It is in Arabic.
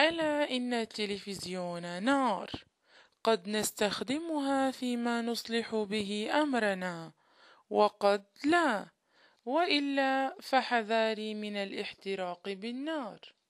ألا إن التلفزيون نار، قد نستخدمها فيما نصلح به أمرنا، وقد لا، وإلا فحذاري من الاحتراق بالنار.